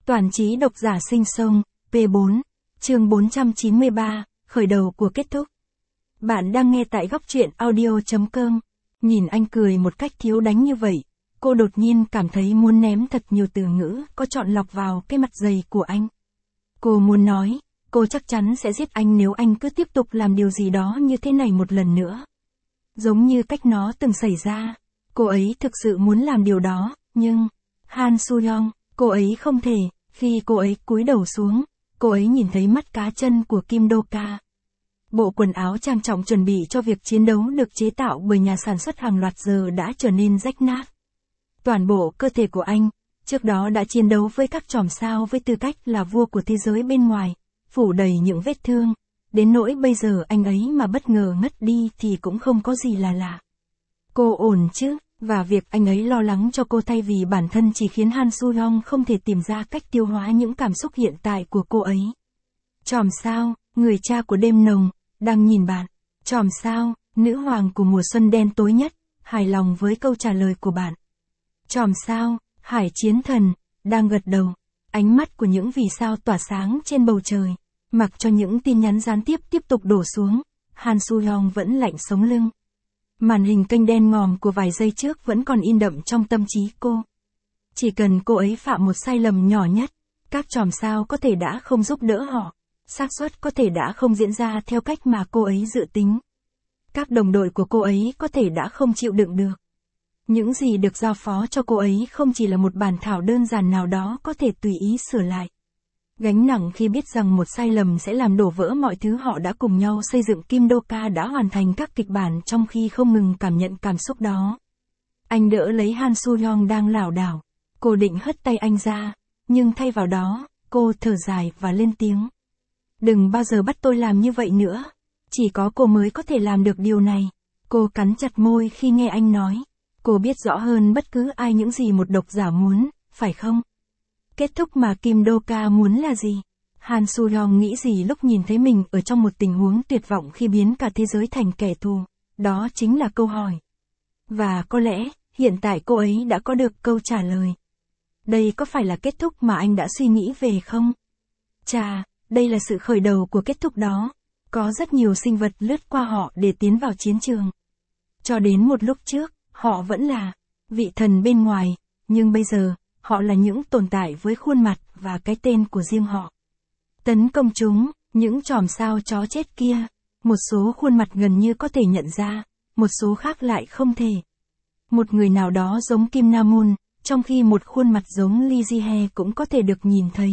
Toàn trí độc giả sinh sông, P4, chương 493, khởi đầu của kết thúc. Bạn đang nghe tại góc truyện audio.com. Nhìn anh cười một cách thiếu đánh như vậy, cô đột nhiên cảm thấy muốn ném thật nhiều từ ngữ có chọn lọc vào cái mặt dày của anh. Cô muốn nói, cô chắc chắn sẽ giết anh nếu anh cứ tiếp tục làm điều gì đó như thế này một lần nữa. Giống như cách nó từng xảy ra, cô ấy thực sự muốn làm điều đó, nhưng Han Soo-young, cô ấy không thể. Khi cô ấy cúi đầu xuống, cô ấy nhìn thấy mắt cá chân của Kim Do-ka. Bộ quần áo trang trọng chuẩn bị cho việc chiến đấu được chế tạo bởi nhà sản xuất hàng loạt giờ đã trở nên rách nát. Toàn bộ cơ thể của anh, trước đó đã chiến đấu với các chòm sao với tư cách là vua của thế giới bên ngoài, phủ đầy những vết thương, đến nỗi bây giờ anh ấy mà bất ngờ ngất đi thì cũng không có gì là lạ. Cô ổn chứ? Và việc anh ấy lo lắng cho cô thay vì bản thân chỉ khiến Han Soo-young không thể tìm ra cách tiêu hóa những cảm xúc hiện tại của cô ấy. Chòm sao, người cha của đêm nồng, đang nhìn bạn. Chòm sao, nữ hoàng của mùa xuân đen tối nhất, hài lòng với câu trả lời của bạn. Chòm sao, hải chiến thần, đang gật đầu. Ánh mắt của những vì sao tỏa sáng trên bầu trời. Mặc cho những tin nhắn gián tiếp tiếp tục đổ xuống, Han Soo-young vẫn lạnh sống lưng. Màn hình kênh đen ngòm của vài giây trước vẫn còn in đậm trong tâm trí cô. Chỉ cần cô ấy phạm một sai lầm nhỏ nhất, các chòm sao có thể đã không giúp đỡ họ. Xác suất có thể đã không diễn ra theo cách mà cô ấy dự tính. Các đồng đội của cô ấy có thể đã không chịu đựng được. Những gì được giao phó cho cô ấy không chỉ là một bản thảo đơn giản nào đó có thể tùy ý sửa lại. Gánh nặng khi biết rằng một sai lầm sẽ làm đổ vỡ mọi thứ họ đã cùng nhau xây dựng. Kim Do-ka đã hoàn thành các kịch bản trong khi không ngừng cảm nhận cảm xúc đó. Anh đỡ lấy Han Soo-young đang lảo đảo. Cô định hất tay anh ra, nhưng thay vào đó, cô thở dài và lên tiếng. Đừng bao giờ bắt tôi làm như vậy nữa. Chỉ có cô mới có thể làm được điều này. Cô cắn chặt môi khi nghe anh nói. Cô biết rõ hơn bất cứ ai những gì một độc giả muốn, phải không? Kết thúc mà Kim Do-ka muốn là gì? Han Soo-young nghĩ gì lúc nhìn thấy mình ở trong một tình huống tuyệt vọng khi biến cả thế giới thành kẻ thù? Đó chính là câu hỏi. Và có lẽ, hiện tại cô ấy đã có được câu trả lời. Đây có phải là kết thúc mà anh đã suy nghĩ về không? Chà, đây là sự khởi đầu của kết thúc đó. Có rất nhiều sinh vật lướt qua họ để tiến vào chiến trường. Cho đến một lúc trước, họ vẫn là vị thần bên ngoài, nhưng bây giờ, họ là những tồn tại với khuôn mặt và cái tên của riêng họ. Tấn công chúng, những chòm sao chó chết kia. Một số khuôn mặt gần như có thể nhận ra, một số khác lại không thể. Một người nào đó giống Kim Na-moon, trong khi một khuôn mặt giống Lee Ji-hye cũng có thể được nhìn thấy.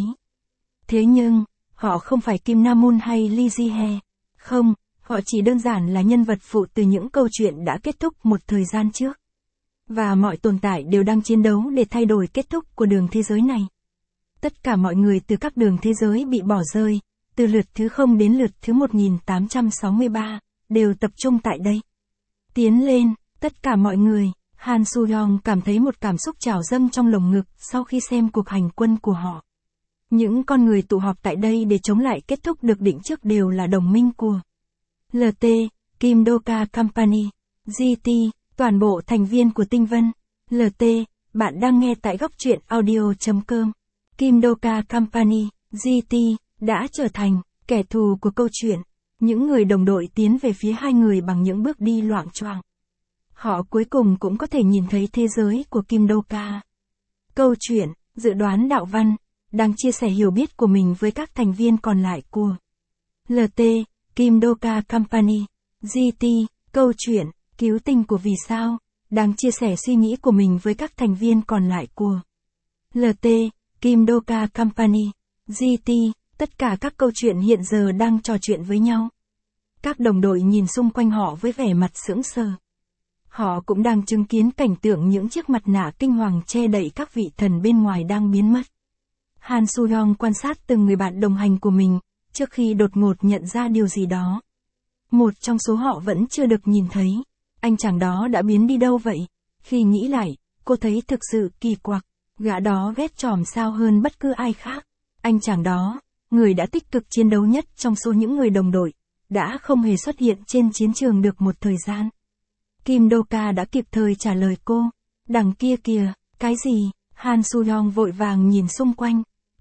Thế nhưng, họ không phải Kim Na-moon hay Lee Ji-hye. Không, họ chỉ đơn giản là nhân vật phụ từ những câu chuyện đã kết thúc một thời gian trước. Và mọi tồn tại đều đang chiến đấu để thay đổi kết thúc của đường thế giới này. Tất cả mọi người từ các đường thế giới bị bỏ rơi, từ lượt thứ 0 đến lượt thứ 1863, đều tập trung tại đây. Tiến lên, tất cả mọi người, Han Soo-young cảm thấy một cảm xúc trào dâng trong lồng ngực sau khi xem cuộc hành quân của họ. Những con người tụ họp tại đây để chống lại kết thúc được định trước đều là đồng minh của LT, Kim Do-ka Company, GT, toàn bộ thành viên của Tinh Vân. LT, bạn đang nghe tại góc truyện audio.com. Kim Do-ka Company, GT, đã trở thành kẻ thù của câu chuyện. Những người đồng đội tiến về phía hai người bằng những bước đi loạng choạng. Họ cuối cùng cũng có thể nhìn thấy thế giới của Kim Do-ka. Câu chuyện, dự đoán đạo văn, đang chia sẻ hiểu biết của mình với các thành viên còn lại của LT, Kim Do-ka Company, GT, câu chuyện, cứu tinh của vì sao, đang chia sẻ suy nghĩ của mình với các thành viên còn lại của LT, Kim Do-ka Company, GT, tất cả các câu chuyện hiện giờ đang trò chuyện với nhau. Các đồng đội nhìn xung quanh họ với vẻ mặt sững sờ. Họ cũng đang chứng kiến cảnh tượng những chiếc mặt nạ kinh hoàng che đậy các vị thần bên ngoài đang biến mất. Han Soo-young quan sát từng người bạn đồng hành của mình, trước khi đột ngột nhận ra điều gì đó. Một trong số họ vẫn chưa được nhìn thấy. Anh chàng đó đã biến đi đâu vậy? Khi nghĩ lại, cô thấy thực sự kỳ quặc. Gã đó ghét chòm sao hơn bất cứ ai khác. Anh chàng đó, người đã tích cực chiến đấu nhất trong số những người đồng đội, đã không hề xuất hiện trên chiến trường được một thời gian. Kim Do-ka đã kịp thời trả lời cô. Đằng kia kìa, cái gì? Han Soo-young vội vàng nhìn xung quanh.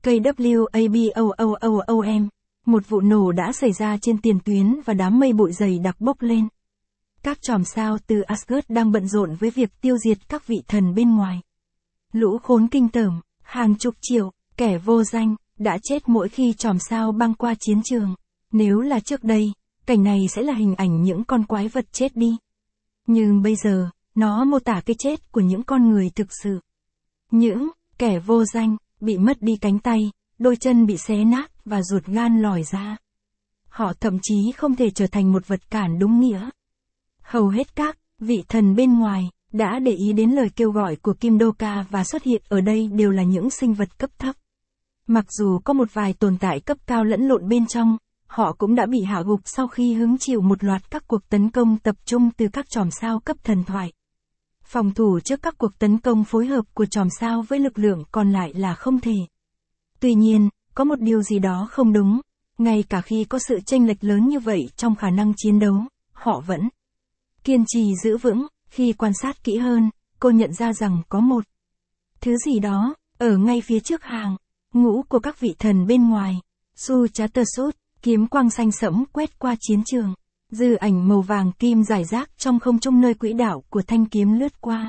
KWABOOOOM. Một vụ nổ đã xảy ra trên tiền tuyến và đám mây bụi dày đặc bốc lên. Các chòm sao từ Asgard đang bận rộn với việc tiêu diệt các vị thần bên ngoài. Lũ khốn kinh tởm, hàng chục triệu, kẻ vô danh, đã chết mỗi khi chòm sao băng qua chiến trường. Nếu là trước đây, cảnh này sẽ là hình ảnh những con quái vật chết đi. Nhưng bây giờ, nó mô tả cái chết của những con người thực sự. Những kẻ vô danh, bị mất đi cánh tay, đôi chân bị xé nát và ruột gan lòi ra. Họ thậm chí không thể trở thành một vật cản đúng nghĩa. Hầu hết các vị thần bên ngoài đã để ý đến lời kêu gọi của Kim Đô Ca và xuất hiện ở đây đều là những sinh vật cấp thấp. Mặc dù có một vài tồn tại cấp cao lẫn lộn bên trong, họ cũng đã bị hạ gục sau khi hứng chịu một loạt các cuộc tấn công tập trung từ các chòm sao cấp thần thoại. Phòng thủ trước các cuộc tấn công phối hợp của chòm sao với lực lượng còn lại là không thể. Tuy nhiên, có một điều gì đó không đúng, ngay cả khi có sự chênh lệch lớn như vậy trong khả năng chiến đấu, họ vẫn kiên trì giữ vững. Khi quan sát kỹ hơn, cô nhận ra rằng có một thứ gì đó ở ngay phía trước hàng ngũ của các vị thần bên ngoài. Su Chattersut, kiếm quang xanh sẫm quét qua chiến trường. Dư ảnh màu vàng kim rải rác trong không trung nơi quỹ đạo của thanh kiếm lướt qua.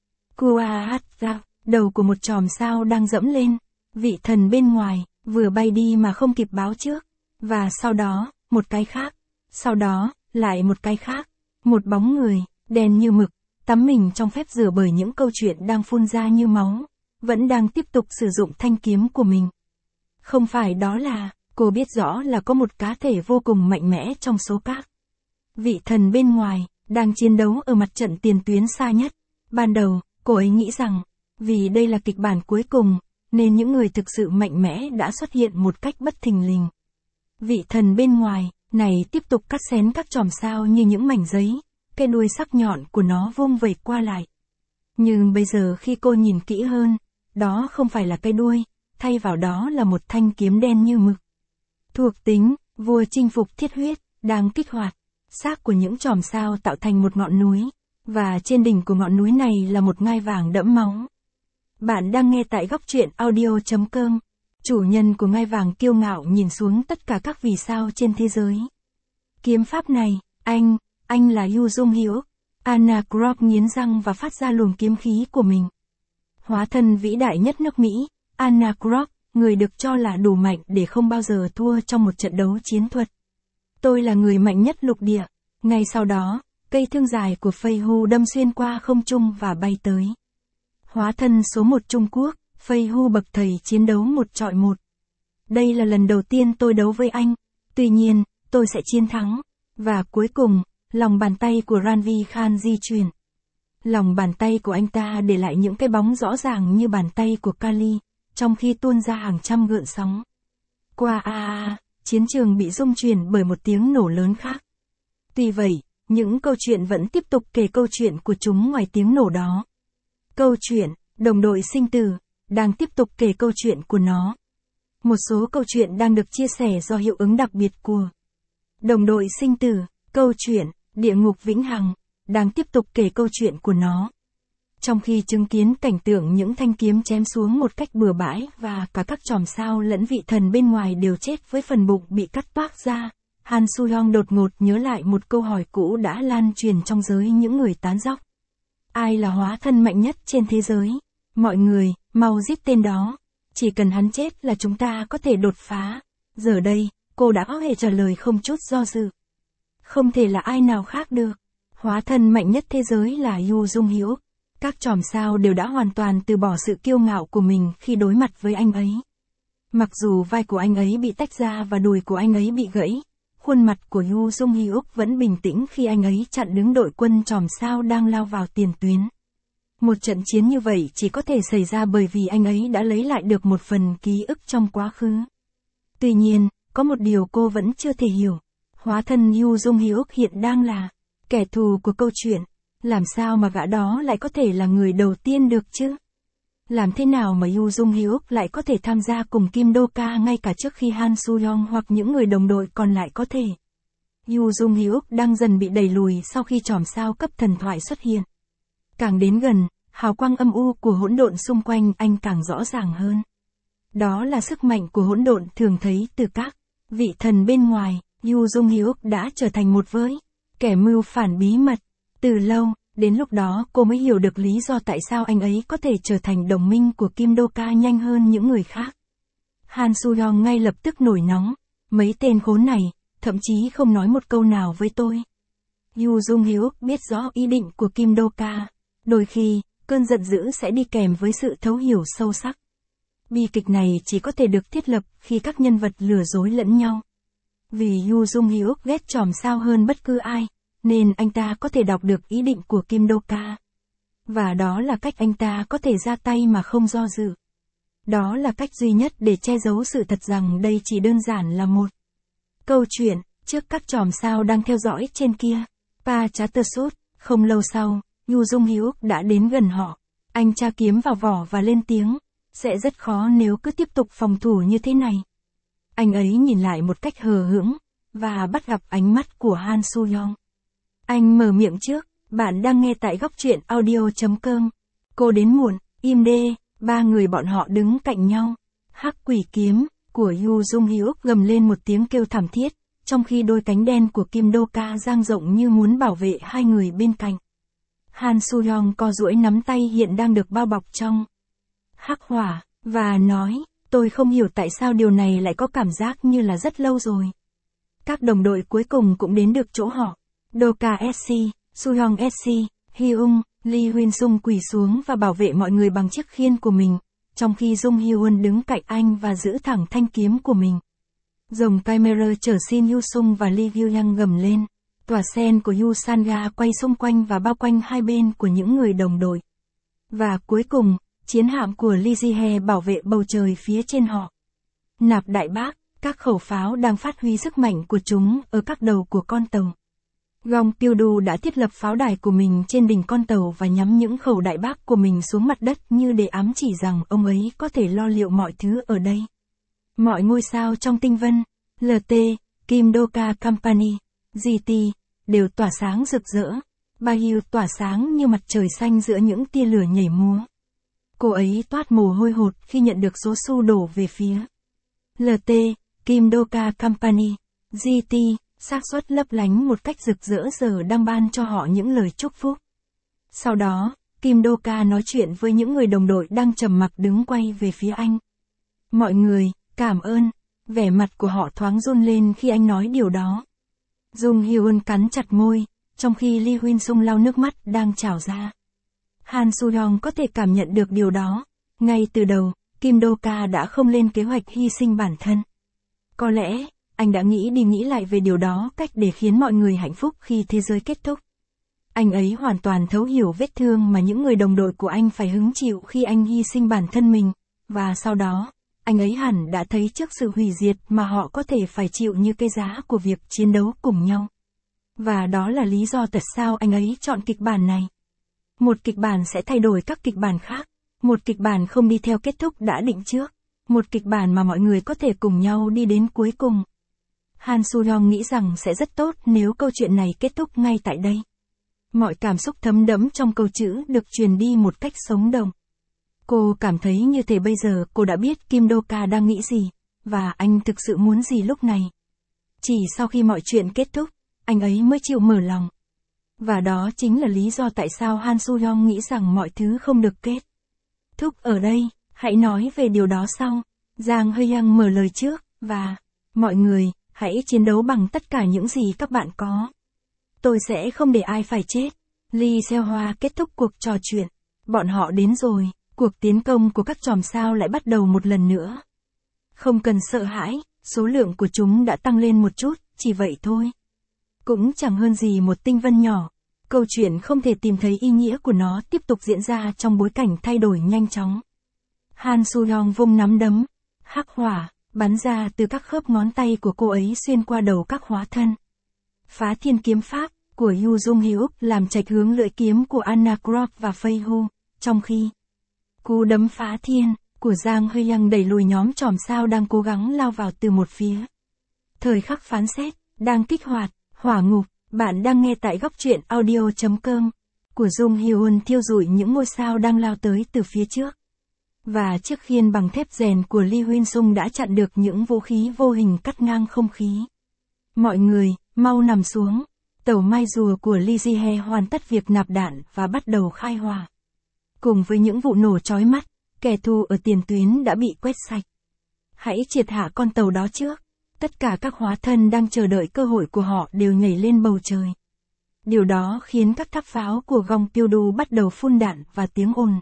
Kuahatza, đầu của một chòm sao đang dẫm lên. Vị thần bên ngoài, vừa bay đi mà không kịp báo trước. Và sau đó, một cái khác. Sau đó, lại một cái khác. Một bóng người, đen như mực, tắm mình trong phép rửa bởi những câu chuyện đang phun ra như máu. Vẫn đang tiếp tục sử dụng thanh kiếm của mình. Không phải đó là, cô biết rõ là có một cá thể vô cùng mạnh mẽ trong số các vị thần bên ngoài, đang chiến đấu ở mặt trận tiền tuyến xa nhất. Ban đầu, cô ấy nghĩ rằng, vì đây là kịch bản cuối cùng, nên những người thực sự mạnh mẽ đã xuất hiện một cách bất thình lình. Vị thần bên ngoài, này tiếp tục cắt xén các chòm sao như những mảnh giấy, cái đuôi sắc nhọn của nó vung vẩy qua lại. Nhưng bây giờ khi cô nhìn kỹ hơn, đó không phải là cái đuôi, thay vào đó là một thanh kiếm đen như mực. Thuộc tính, vua chinh phục thiết huyết, đang kích hoạt. Xác của những chòm sao tạo thành một ngọn núi, và trên đỉnh của ngọn núi này là một ngai vàng đẫm máu. Bạn đang nghe tại góc truyện audio.com. Chủ nhân của ngai vàng kiêu ngạo nhìn xuống tất cả các vì sao trên thế giới. Kiếm pháp này, anh là Yu Jung Hyuk. Anna Krop nghiến răng và phát ra luồng kiếm khí của mình. Hóa thân vĩ đại nhất nước Mỹ, Anna Krop, người được cho là đủ mạnh để không bao giờ thua trong một trận đấu chiến thuật. Tôi là người mạnh nhất lục địa. Ngay sau đó, cây thương dài của Fei Hu đâm xuyên qua không trung và bay tới. Hóa thân số 1 Trung Quốc, Fei Hu bậc thầy chiến đấu 1 chọi 1. Đây là lần đầu tiên tôi đấu với anh. Tuy nhiên, tôi sẽ chiến thắng. Và cuối cùng, lòng bàn tay của Ranvi Khan di chuyển. Lòng bàn tay của anh ta để lại những cái bóng rõ ràng như bàn tay của Kali, trong khi tuôn ra hàng trăm gợn sóng. Chiến trường bị rung chuyển bởi một tiếng nổ lớn khác. Tuy vậy, những câu chuyện vẫn tiếp tục kể câu chuyện của chúng ngoài tiếng nổ đó. Câu chuyện, đồng đội sinh tử, đang tiếp tục kể câu chuyện của nó. Một số câu chuyện đang được chia sẻ do hiệu ứng đặc biệt của đồng đội sinh tử. Câu chuyện, địa ngục vĩnh hằng, đang tiếp tục kể câu chuyện của nó. Trong khi chứng kiến cảnh tượng những thanh kiếm chém xuống một cách bừa bãi và cả các chòm sao lẫn vị thần bên ngoài đều chết với phần bụng bị cắt toác ra, Han Soo-hyung đột ngột nhớ lại một câu hỏi cũ đã lan truyền trong giới những người tán dóc. Ai là hóa thân mạnh nhất trên thế giới? Mọi người, mau giết tên đó. Chỉ cần hắn chết là chúng ta có thể đột phá. Giờ đây, cô đã có thể trả lời không chút do dự. Không thể là ai nào khác được. Hóa thân mạnh nhất thế giới là Yu Jung Hyuk. Các chòm sao đều đã hoàn toàn từ bỏ sự kiêu ngạo của mình khi đối mặt với anh ấy. Mặc dù vai của anh ấy bị tách ra và đùi của anh ấy bị gãy, khuôn mặt của Yu Jung Hyuk vẫn bình tĩnh khi anh ấy chặn đứng đội quân chòm sao đang lao vào tiền tuyến. Một trận chiến như vậy chỉ có thể xảy ra bởi vì anh ấy đã lấy lại được một phần ký ức trong quá khứ. Tuy nhiên, có một điều cô vẫn chưa thể hiểu. Hóa thân Yu Jung Hyuk hiện đang là kẻ thù của câu chuyện. Làm sao mà gã đó lại có thể là người đầu tiên được chứ? Làm thế nào mà Yu Jung Hyuk lại có thể tham gia cùng Kim Đô Ca ngay cả trước khi Han Soo-hyung hoặc những người đồng đội còn lại có thể? Yu Jung Hyuk đang dần bị đẩy lùi sau khi chòm sao cấp thần thoại xuất hiện. Càng đến gần, hào quang âm u của hỗn độn xung quanh anh càng rõ ràng hơn. Đó là sức mạnh của hỗn độn thường thấy từ các vị thần bên ngoài. Yu Jung Hyuk đã trở thành một với kẻ mưu phản bí mật. Từ lâu, đến lúc đó cô mới hiểu được lý do tại sao anh ấy có thể trở thành đồng minh của Kim Do-ka nhanh hơn những người khác. Han Soo-hyung ngay lập tức nổi nóng. Mấy tên khốn này, thậm chí không nói một câu nào với tôi. Yu Jung Hyuk biết rõ ý định của Kim Do-ka. Đôi khi, cơn giận dữ sẽ đi kèm với sự thấu hiểu sâu sắc. Bi kịch này chỉ có thể được thiết lập khi các nhân vật lừa dối lẫn nhau. Vì Yu Jung Hyuk ghét chòm sao hơn bất cứ ai, nên anh ta có thể đọc được ý định của Kim Do-ka. Và đó là cách anh ta có thể ra tay mà không do dự. Đó là cách duy nhất để che giấu sự thật rằng đây chỉ đơn giản là một câu chuyện, trước các chòm sao đang theo dõi trên kia. Pa Chattersut, không lâu sau, Yu Jung Hyuk đã đến gần họ. Anh tra kiếm vào vỏ và lên tiếng. Sẽ rất khó nếu cứ tiếp tục phòng thủ như thế này. Anh ấy nhìn lại một cách hờ hững, và bắt gặp ánh mắt của Han Soo-hyung. Anh mở miệng trước, bạn đang nghe tại góc truyện audio.com. Cô đến muộn, im đê, ba người bọn họ đứng cạnh nhau. Hắc quỷ kiếm, của Yu Jung Hyuk gầm lên một tiếng kêu thảm thiết, trong khi đôi cánh đen của Kim Do-ka dang rộng như muốn bảo vệ hai người bên cạnh. Han Soo-hyung co duỗi nắm tay hiện đang được bao bọc trong hắc hỏa, và nói, tôi không hiểu tại sao điều này lại có cảm giác như là rất lâu rồi. Các đồng đội cuối cùng cũng đến được chỗ họ. Do-ka SC, Soo-hyung SC, Hyung, Lee Huyên-sung quỳ xuống và bảo vệ mọi người bằng chiếc khiên của mình, trong khi Jung Hyun đứng cạnh anh và giữ thẳng thanh kiếm của mình. Dòng camera chở Shin Yu-sung và Lee Gyu-yang gầm lên. Tòa sen của Yu Sanga quay xung quanh và bao quanh hai bên của những người đồng đội. Và cuối cùng, chiến hạm của Lee Ji-hye bảo vệ bầu trời phía trên họ. Nạp đại bác, các khẩu pháo đang phát huy sức mạnh của chúng ở các đầu của con tàu. Gong Pyo-du đã thiết lập pháo đài của mình trên đỉnh con tàu và nhắm những khẩu đại bác của mình xuống mặt đất như để ám chỉ rằng ông ấy có thể lo liệu mọi thứ ở đây. Mọi ngôi sao trong tinh vân, LT, Kim Do-ka Company, GT, đều tỏa sáng rực rỡ. Ba-hyu tỏa sáng như mặt trời xanh giữa những tia lửa nhảy múa. Cô ấy toát mồ hôi hột khi nhận được số xu đổ về phía LT, Kim Do-ka Company, GT, xác suất lấp lánh một cách rực rỡ giờ đang ban cho họ những lời chúc phúc. Sau đó, Kim Do-ka nói chuyện với những người đồng đội đang trầm mặc đứng quay về phía anh. Mọi người, cảm ơn. Vẻ mặt của họ thoáng run lên khi anh nói điều đó. Jung Hyun cắn chặt môi, trong khi Lee Huyên-sung lau nước mắt đang trào ra. Han Soo-hyung có thể cảm nhận được điều đó. Ngay từ đầu, Kim Do-ka đã không lên kế hoạch hy sinh bản thân. Có lẽ, anh đã nghĩ đi nghĩ lại về điều đó cách để khiến mọi người hạnh phúc khi thế giới kết thúc. Anh ấy hoàn toàn thấu hiểu vết thương mà những người đồng đội của anh phải hứng chịu khi anh hy sinh bản thân mình, và sau đó, anh ấy hẳn đã thấy trước sự hủy diệt mà họ có thể phải chịu như cái giá của việc chiến đấu cùng nhau. Và đó là lý do tại sao anh ấy chọn kịch bản này. Một kịch bản sẽ thay đổi các kịch bản khác. Một kịch bản không đi theo kết thúc đã định trước. Một kịch bản mà mọi người có thể cùng nhau đi đến cuối cùng. Han Soo-hyung nghĩ rằng sẽ rất tốt nếu câu chuyện này kết thúc ngay tại đây. Mọi cảm xúc thấm đẫm trong câu chữ được truyền đi một cách sống động. Cô cảm thấy như thể bây giờ cô đã biết Kim Do-ka đang nghĩ gì, và anh thực sự muốn gì lúc này. Chỉ sau khi mọi chuyện kết thúc, anh ấy mới chịu mở lòng. Và đó chính là lý do tại sao Han Soo-hyung nghĩ rằng mọi thứ không được kết thúc ở đây. Hãy nói về điều đó sau. Jang Hyung mở lời trước, và mọi người, hãy chiến đấu bằng tất cả những gì các bạn có. Tôi sẽ không để ai phải chết. Lee Seo-hwa kết thúc cuộc trò chuyện. Bọn họ đến rồi, cuộc tiến công của các chòm sao lại bắt đầu một lần nữa. Không cần sợ hãi, số lượng của chúng đã tăng lên một chút, chỉ vậy thôi. Cũng chẳng hơn gì một tinh vân nhỏ. Câu chuyện không thể tìm thấy ý nghĩa của nó tiếp tục diễn ra trong bối cảnh thay đổi nhanh chóng. Han Soo-hyung vung nắm đấm. Hắc hỏa, bắn ra từ các khớp ngón tay của cô ấy xuyên qua đầu các hóa thân. Phá thiên kiếm pháp, của Yu Jung Hyuk làm chệch hướng lưỡi kiếm của Anna Krop và Fei Hu, trong khi cú đấm phá thiên, của Jang Hyung đẩy lùi nhóm chòm sao đang cố gắng lao vào từ một phía. Thời khắc phán xét, đang kích hoạt, hỏa ngục, bạn đang nghe tại góc truyện audio.com, của Jung Hyun thiêu rụi những ngôi sao đang lao tới từ phía trước. Và chiếc khiên bằng thép rèn của Lee Huynh Sung đã chặn được những vũ khí vô hình cắt ngang không khí. Mọi người, mau nằm xuống. Tàu mai rùa của Lee Ji-he hoàn tất việc nạp đạn và bắt đầu khai hỏa. Cùng với những vụ nổ chói mắt, kẻ thù ở tiền tuyến đã bị quét sạch. Hãy triệt hạ con tàu đó trước. Tất cả các hóa thân đang chờ đợi cơ hội của họ đều nhảy lên bầu trời. Điều đó khiến các tháp pháo của Gong Pyo-du bắt đầu phun đạn và tiếng ồn.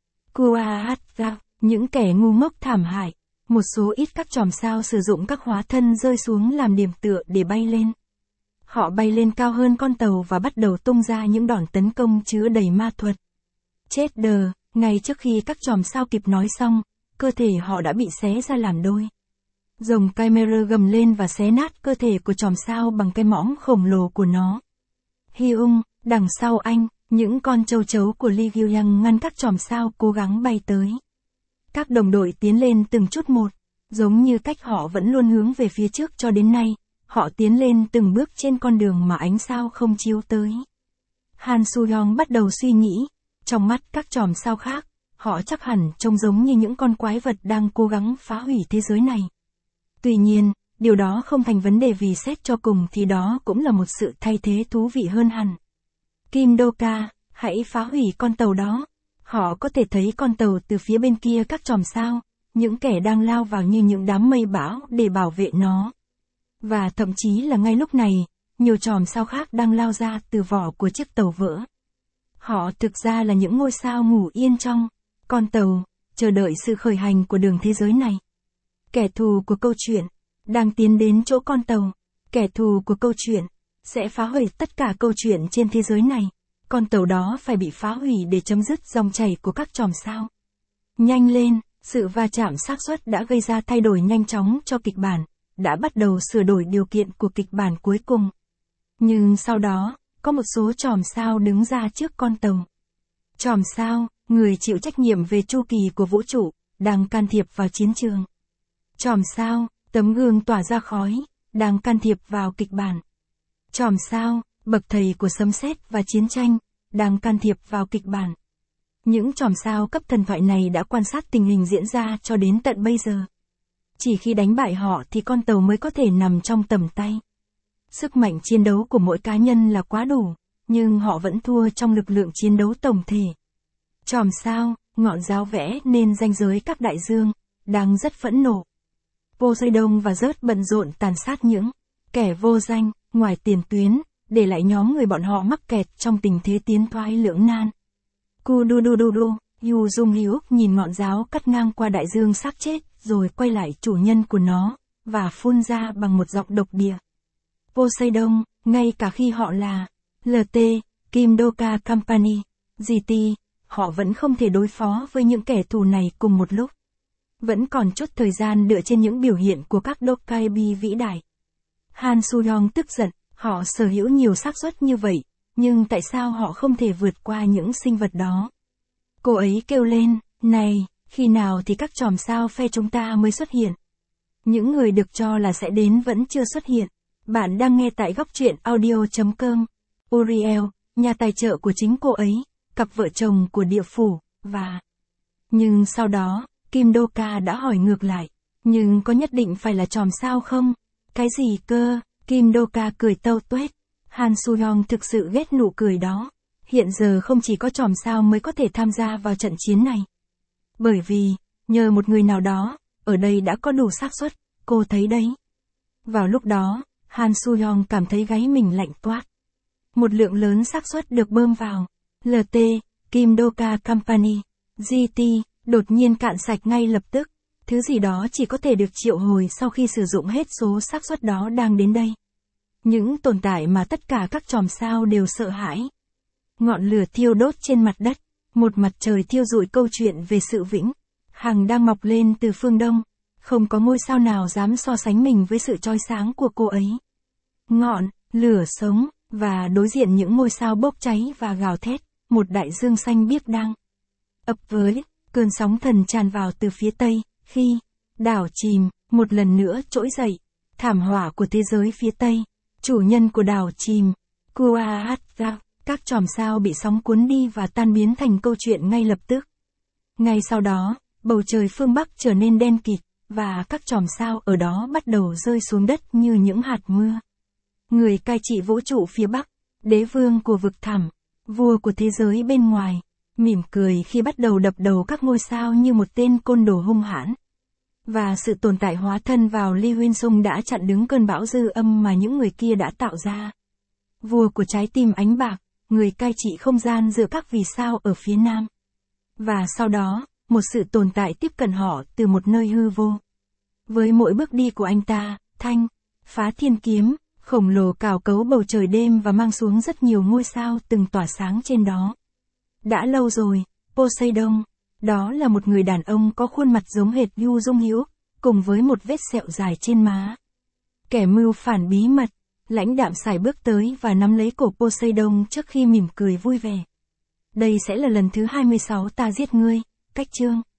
Kuahatza, những kẻ ngu ngốc thảm hại. Một số ít các chòm sao sử dụng các hóa thân rơi xuống làm điểm tựa để bay lên. Họ bay lên cao hơn con tàu và bắt đầu tung ra những đòn tấn công chứa đầy ma thuật. Chết đờ, ngay trước khi các chòm sao kịp nói xong, cơ thể họ đã bị xé ra làm đôi. Rồng Chimera gầm lên và xé nát cơ thể của chòm sao bằng cái mõm khổng lồ của nó. Hyung, đằng sau anh, những con châu chấu của Lee Gyu-yang ngăn các chòm sao cố gắng bay tới. Các đồng đội tiến lên từng chút một, giống như cách họ vẫn luôn hướng về phía trước cho đến nay, họ tiến lên từng bước trên con đường mà ánh sao không chiếu tới. Han Soo-hyung bắt đầu suy nghĩ, trong mắt các chòm sao khác, họ chắc hẳn trông giống như những con quái vật đang cố gắng phá hủy thế giới này. Tuy nhiên, điều đó không thành vấn đề vì xét cho cùng thì đó cũng là một sự thay thế thú vị hơn hẳn. Kim Do-ka, hãy phá hủy con tàu đó. Họ có thể thấy con tàu từ phía bên kia các chòm sao, những kẻ đang lao vào như những đám mây bão để bảo vệ nó. Và thậm chí là ngay lúc này, nhiều chòm sao khác đang lao ra từ vỏ của chiếc tàu vỡ. Họ thực ra là những ngôi sao ngủ yên trong con tàu, chờ đợi sự khởi hành của đường thế giới này. Kẻ thù của câu chuyện đang tiến đến chỗ con tàu. Kẻ thù của câu chuyện sẽ phá hủy tất cả câu chuyện trên thế giới này. Con tàu đó phải bị phá hủy để chấm dứt dòng chảy của các chòm sao. Nhanh lên, sự va chạm xác suất đã gây ra thay đổi nhanh chóng cho kịch bản, đã bắt đầu sửa đổi điều kiện của kịch bản cuối cùng. Nhưng sau đó, có một số chòm sao đứng ra trước con tàu. Chòm sao, người chịu trách nhiệm về chu kỳ của vũ trụ, đang can thiệp vào chiến trường. Chòm sao, tấm gương tỏa ra khói, đang can thiệp vào kịch bản. Chòm sao, bậc thầy của sấm sét và chiến tranh, đang can thiệp vào kịch bản. Những chòm sao cấp thần thoại này đã quan sát tình hình diễn ra cho đến tận bây giờ. Chỉ khi đánh bại họ thì con tàu mới có thể nằm trong tầm tay. Sức mạnh chiến đấu của mỗi cá nhân là quá đủ, nhưng họ vẫn thua trong lực lượng chiến đấu tổng thể. Chòm sao, ngọn giáo vẽ nên ranh giới các đại dương, đang rất phẫn nộ. Poseidon và Zeus bận rộn tàn sát những kẻ vô danh, ngoài tiền tuyến, để lại nhóm người bọn họ mắc kẹt trong tình thế tiến thoái lưỡng nan. Kududududu, Yu Jung Hyuk nhìn ngọn giáo cắt ngang qua đại dương xác chết, rồi quay lại chủ nhân của nó, và phun ra bằng một giọng độc địa. Poseidon, ngay cả khi họ là LT, Kim Do-ka Company, GT, họ vẫn không thể đối phó với những kẻ thù này cùng một lúc. Vẫn còn chút thời gian dựa trên những biểu hiện của các Dokkaibi vĩ đại. Han Soo-hyung tức giận, họ sở hữu nhiều xác suất như vậy, nhưng tại sao họ không thể vượt qua những sinh vật đó? Cô ấy kêu lên, này, khi nào thì các chòm sao phe chúng ta mới xuất hiện? Những người được cho là sẽ đến vẫn chưa xuất hiện. Bạn đang nghe tại góc truyện audio.com. Uriel, nhà tài trợ của chính cô ấy, cặp vợ chồng của địa phủ, và... Nhưng sau đó, Kim Do-ka đã hỏi ngược lại, nhưng có nhất định phải là chòm sao không? Cái gì cơ? Kim Do-ka cười tâu tuét. Han Soo-hyung thực sự ghét nụ cười đó. Hiện giờ không chỉ có chòm sao mới có thể tham gia vào trận chiến này. Bởi vì, nhờ một người nào đó, ở đây đã có đủ xác suất, cô thấy đấy. Vào lúc đó, Han Soo-hyung cảm thấy gáy mình lạnh toát. Một lượng lớn xác suất được bơm vào. LT, Kim Do-ka Company, GT, đột nhiên cạn sạch ngay lập tức. Thứ gì đó chỉ có thể được triệu hồi sau khi sử dụng hết số xác suất đó đang đến đây. Những tồn tại mà tất cả các chòm sao đều sợ hãi. Ngọn lửa thiêu đốt trên mặt đất, một mặt trời thiêu rụi câu chuyện về sự vĩnh hằng đang mọc lên từ phương đông. Không có ngôi sao nào dám so sánh mình với sự chói sáng của cô ấy. Ngọn lửa sống, và đối diện những ngôi sao bốc cháy và gào thét, một đại dương xanh biếc đang ập với, cơn sóng thần tràn vào từ phía tây, khi đảo chìm, một lần nữa trỗi dậy, thảm họa của thế giới phía tây, chủ nhân của đảo chìm, Kuahatza, các chòm sao bị sóng cuốn đi và tan biến thành câu chuyện ngay lập tức. Ngay sau đó, bầu trời phương Bắc trở nên đen kịt, và các chòm sao ở đó bắt đầu rơi xuống đất như những hạt mưa. Người cai trị vũ trụ phía Bắc, đế vương của vực thẳm, vua của thế giới bên ngoài, mỉm cười khi bắt đầu đập đầu các ngôi sao như một tên côn đồ hung hãn. Và sự tồn tại hóa thân vào Lee Huyên Sung đã chặn đứng cơn bão dư âm mà những người kia đã tạo ra. Vua của trái tim ánh bạc, người cai trị không gian giữa các vì sao ở phía nam. Và sau đó, một sự tồn tại tiếp cận họ từ một nơi hư vô. Với mỗi bước đi của anh ta, thanh, phá thiên kiếm, khổng lồ cào cấu bầu trời đêm và mang xuống rất nhiều ngôi sao từng tỏa sáng trên đó. Đã lâu rồi, Poseidon, đó là một người đàn ông có khuôn mặt giống hệt Yu Dung Hữu, cùng với một vết sẹo dài trên má. Kẻ mưu phản bí mật, lãnh đạm sải bước tới và nắm lấy cổ Poseidon trước khi mỉm cười vui vẻ. Đây sẽ là lần thứ 26 ta giết ngươi, cách chương.